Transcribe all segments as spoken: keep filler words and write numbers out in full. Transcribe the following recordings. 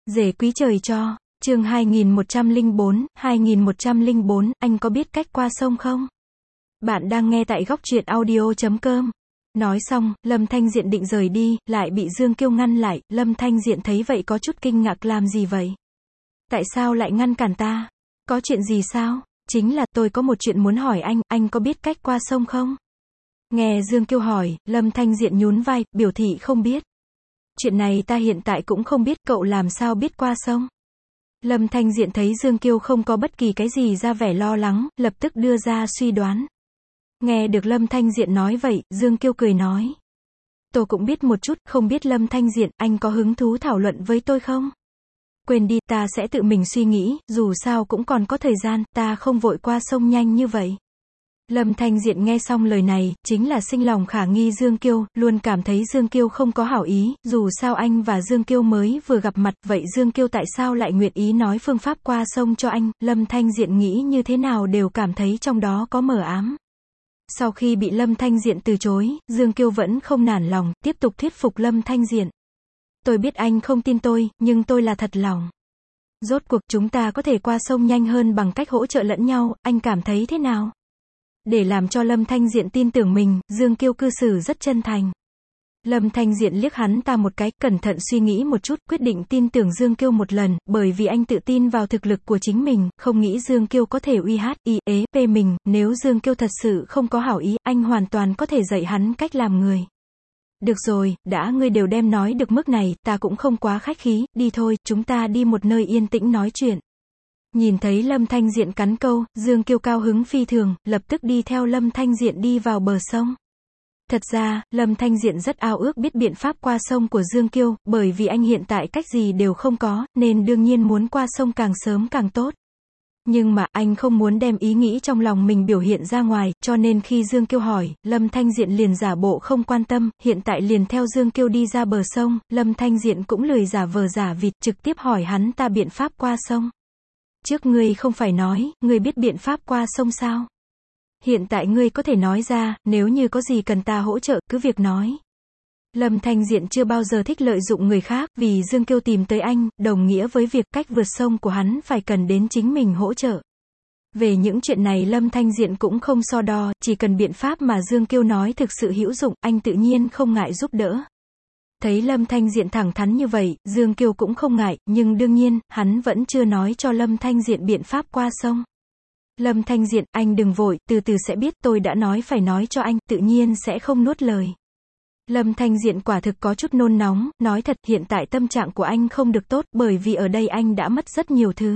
Rể quý trời cho, chương hai nghìn một trăm lẻ bốn, hai nghìn một trăm lẻ bốn, anh có biết cách qua sông không? Bạn đang nghe tại góc truyện audio chấm com. Nói xong, Lâm Thanh Diện định rời đi, lại bị Dương Kiêu ngăn lại. Lâm Thanh Diện thấy vậy có chút kinh ngạc, làm gì vậy? Tại sao lại ngăn cản ta? Có chuyện gì sao? Chính là, tôi có một chuyện muốn hỏi anh, anh có biết cách qua sông không? Nghe Dương Kiêu hỏi, Lâm Thanh Diện nhún vai, biểu thị không biết. Chuyện này ta hiện tại cũng không biết, cậu làm sao biết qua sông? Lâm Thanh Diện thấy Dương Kiêu không có bất kỳ cái gì ra vẻ lo lắng, lập tức đưa ra suy đoán. Nghe được Lâm Thanh Diện nói vậy, Dương Kiêu cười nói. Tôi cũng biết một chút, không biết Lâm Thanh Diện, anh có hứng thú thảo luận với tôi không? Quên đi, ta sẽ tự mình suy nghĩ, dù sao cũng còn có thời gian, ta không vội qua sông nhanh như vậy. Lâm Thanh Diện nghe xong lời này, chính là sinh lòng khả nghi Dương Kiêu, luôn cảm thấy Dương Kiêu không có hảo ý, dù sao anh và Dương Kiêu mới vừa gặp mặt, vậy Dương Kiêu tại sao lại nguyện ý nói phương pháp qua sông cho anh? Lâm Thanh Diện nghĩ như thế nào đều cảm thấy trong đó có mờ ám. Sau khi bị Lâm Thanh Diện từ chối, Dương Kiêu vẫn không nản lòng, tiếp tục thuyết phục Lâm Thanh Diện. Tôi biết anh không tin tôi, nhưng tôi là thật lòng. Rốt cuộc chúng ta có thể qua sông nhanh hơn bằng cách hỗ trợ lẫn nhau, anh cảm thấy thế nào? Để làm cho Lâm Thanh Diện tin tưởng mình, Dương Kiêu cư xử rất chân thành. Lâm Thanh Diện liếc hắn ta một cái, cẩn thận suy nghĩ một chút, quyết định tin tưởng Dương Kiêu một lần, bởi vì anh tự tin vào thực lực của chính mình, không nghĩ Dương Kiêu có thể uy hát, y ế, p mình, nếu Dương Kiêu thật sự không có hảo ý, anh hoàn toàn có thể dạy hắn cách làm người. Được rồi, đã ngươi đều đem nói được mức này, ta cũng không quá khách khí, đi thôi, chúng ta đi một nơi yên tĩnh nói chuyện. Nhìn thấy Lâm Thanh Diện cắn câu, Dương Kiêu cao hứng phi thường, lập tức đi theo Lâm Thanh Diện đi vào bờ sông. Thật ra, Lâm Thanh Diện rất ao ước biết biện pháp qua sông của Dương Kiêu, bởi vì anh hiện tại cách gì đều không có, nên đương nhiên muốn qua sông càng sớm càng tốt. Nhưng mà, anh không muốn đem ý nghĩ trong lòng mình biểu hiện ra ngoài, cho nên khi Dương Kiêu hỏi, Lâm Thanh Diện liền giả bộ không quan tâm, hiện tại liền theo Dương Kiêu đi ra bờ sông, Lâm Thanh Diện cũng lười giả vờ giả vịt, trực tiếp hỏi hắn ta biện pháp qua sông. Trước ngươi không phải nói, ngươi biết biện pháp qua sông sao? Hiện tại ngươi có thể nói ra, nếu như có gì cần ta hỗ trợ, cứ việc nói. Lâm Thanh Diện chưa bao giờ thích lợi dụng người khác, vì Dương Kiêu tìm tới anh, đồng nghĩa với việc cách vượt sông của hắn phải cần đến chính mình hỗ trợ. Về những chuyện này Lâm Thanh Diện cũng không so đo, chỉ cần biện pháp mà Dương Kiêu nói thực sự hữu dụng, anh tự nhiên không ngại giúp đỡ. Thấy Lâm Thanh Diện thẳng thắn như vậy, Dương Kiêu cũng không ngại, nhưng đương nhiên, hắn vẫn chưa nói cho Lâm Thanh Diện biện pháp qua sông. Lâm Thanh Diện, anh đừng vội, từ từ sẽ biết, tôi đã nói phải nói cho anh, tự nhiên sẽ không nuốt lời. Lâm Thanh Diện quả thực có chút nôn nóng, nói thật, hiện tại tâm trạng của anh không được tốt, bởi vì ở đây anh đã mất rất nhiều thứ.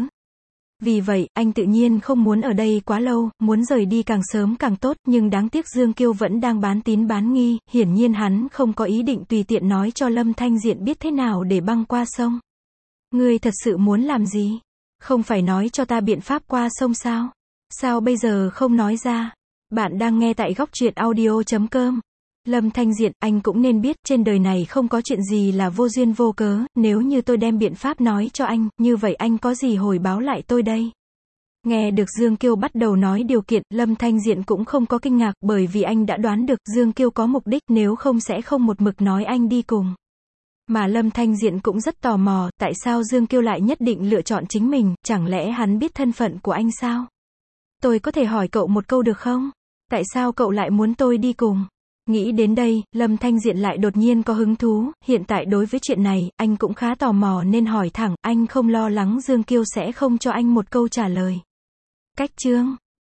Vì vậy, anh tự nhiên không muốn ở đây quá lâu, muốn rời đi càng sớm càng tốt, nhưng đáng tiếc Dương Kiêu vẫn đang bán tín bán nghi, hiển nhiên hắn không có ý định tùy tiện nói cho Lâm Thanh Diện biết thế nào để băng qua sông. Ngươi thật sự muốn làm gì? Không phải nói cho ta biện pháp qua sông sao? Sao bây giờ không nói ra? Bạn đang nghe tại góc truyện audio chấm com. Lâm Thanh Diện, anh cũng nên biết, trên đời này không có chuyện gì là vô duyên vô cớ, nếu như tôi đem biện pháp nói cho anh, như vậy anh có gì hồi báo lại tôi đây? Nghe được Dương Kiêu bắt đầu nói điều kiện, Lâm Thanh Diện cũng không có kinh ngạc, bởi vì anh đã đoán được Dương Kiêu có mục đích, nếu không sẽ không một mực nói anh đi cùng. Mà Lâm Thanh Diện cũng rất tò mò, tại sao Dương Kiêu lại nhất định lựa chọn chính mình, chẳng lẽ hắn biết thân phận của anh sao? Tôi có thể hỏi cậu một câu được không? Tại sao cậu lại muốn tôi đi cùng? Nghĩ đến đây, Lâm Thanh Diện lại đột nhiên có hứng thú, hiện tại đối với chuyện này, anh cũng khá tò mò nên hỏi thẳng, anh không lo lắng Dương Kiêu sẽ không cho anh một câu trả lời. Cách chương